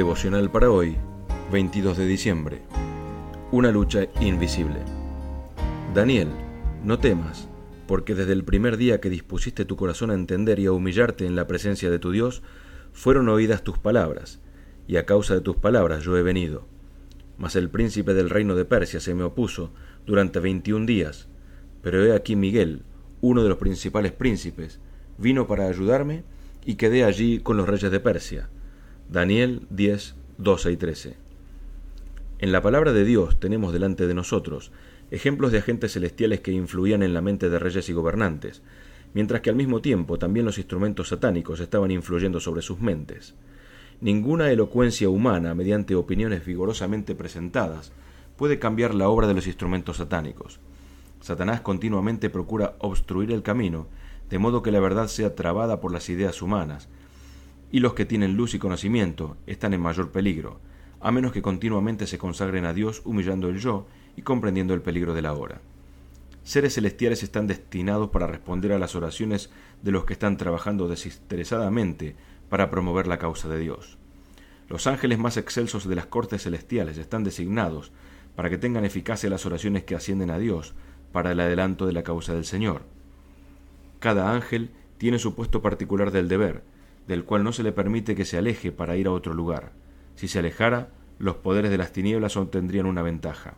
Devocional para hoy, 22 de diciembre. Una lucha invisible. Daniel, no temas, porque desde el primer día que dispusiste tu corazón a entender y a humillarte en la presencia de tu Dios, fueron oídas tus palabras, y a causa de tus palabras yo he venido. Mas el príncipe del reino de Persia se me opuso durante 21 días, pero he aquí Miguel, uno de los principales príncipes, vino para ayudarme y quedé allí con los reyes de Persia. Daniel 10, 12 y 13. En la palabra de Dios tenemos delante de nosotros ejemplos de agentes celestiales que influían en la mente de reyes y gobernantes, mientras que al mismo tiempo también los instrumentos satánicos estaban influyendo sobre sus mentes. Ninguna elocuencia humana, mediante opiniones vigorosamente presentadas, puede cambiar la obra de los instrumentos satánicos. Satanás continuamente procura obstruir el camino, de modo que la verdad sea trabada por las ideas humanas, y los que tienen luz y conocimiento están en mayor peligro, a menos que continuamente se consagren a Dios humillando el yo y comprendiendo el peligro de la hora. Seres celestiales están destinados para responder a las oraciones de los que están trabajando desinteresadamente para promover la causa de Dios. Los ángeles más excelsos de las cortes celestiales están designados para que tengan eficacia las oraciones que ascienden a Dios para el adelanto de la causa del Señor. Cada ángel tiene su puesto particular del deber, del cual no se le permite que se aleje para ir a otro lugar. Si se alejara, los poderes de las tinieblas obtendrían una ventaja.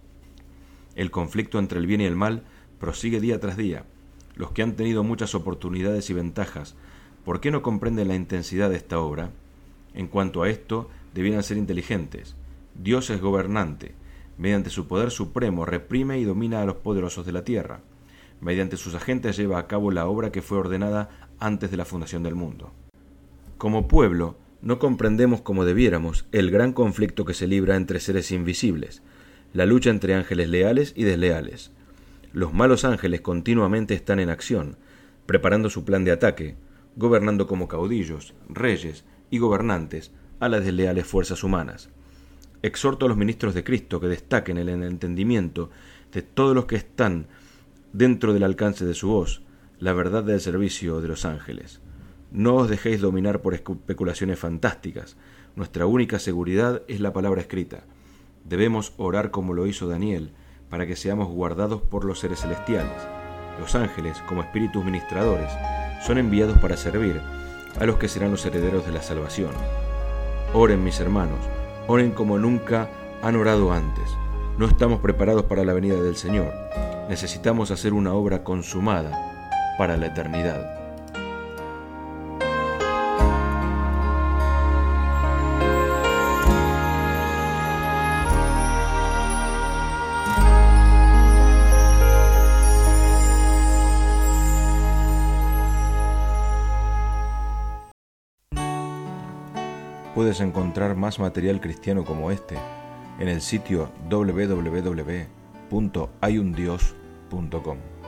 El conflicto entre el bien y el mal prosigue día tras día. Los que han tenido muchas oportunidades y ventajas, ¿por qué no comprenden la intensidad de esta obra? En cuanto a esto, debieran ser inteligentes. Dios es gobernante. Mediante su poder supremo reprime y domina a los poderosos de la tierra. Mediante sus agentes lleva a cabo la obra que fue ordenada antes de la fundación del mundo. Como pueblo, no comprendemos como debiéramos el gran conflicto que se libra entre seres invisibles, la lucha entre ángeles leales y desleales. Los malos ángeles continuamente están en acción, preparando su plan de ataque, gobernando como caudillos, reyes y gobernantes a las desleales fuerzas humanas. Exhorto a los ministros de Cristo que destaquen el entendimiento de todos los que están dentro del alcance de su voz, la verdad del servicio de los ángeles. No os dejéis dominar por especulaciones fantásticas. Nuestra única seguridad es la palabra escrita. Debemos orar como lo hizo Daniel, para que seamos guardados por los seres celestiales. Los ángeles, como espíritus ministradores, son enviados para servir a los que serán los herederos de la salvación. Oren, mis hermanos, oren como nunca han orado antes. No estamos preparados para la venida del Señor. Necesitamos hacer una obra consumada para la eternidad. Puedes encontrar más material cristiano como este en el sitio www.hayundios.com.